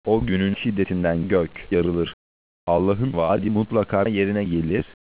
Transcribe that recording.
O günün şiddetinden gök yarılır. Allah'ın vaadi mutlaka yerine gelir.